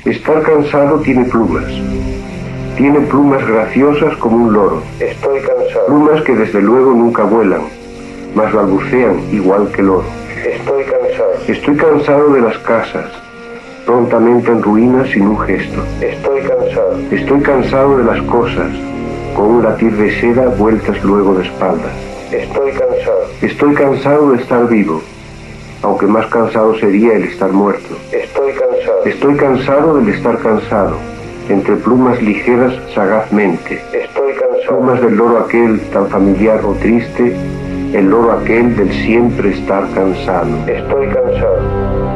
Estar cansado tiene plumas. Tiene plumas graciosas como un loro. Estoy cansado. Plumas que desde luego nunca vuelan, mas balbucean igual que el oro. Estoy cansado. Estoy cansado de las casas, prontamente en ruinas sin un gesto. Estoy cansado. Estoy cansado de las cosas, con un latir de seda vueltas luego de espaldas. Estoy cansado. Estoy cansado de estar vivo, aunque más cansado sería el estar muerto. Estoy cansado. Estoy cansado del estar cansado, entre plumas ligeras sagazmente. Estoy cansado. Plumas del loro aquel tan familiar o triste, el loro aquel del siempre estar cansado. Estoy cansado.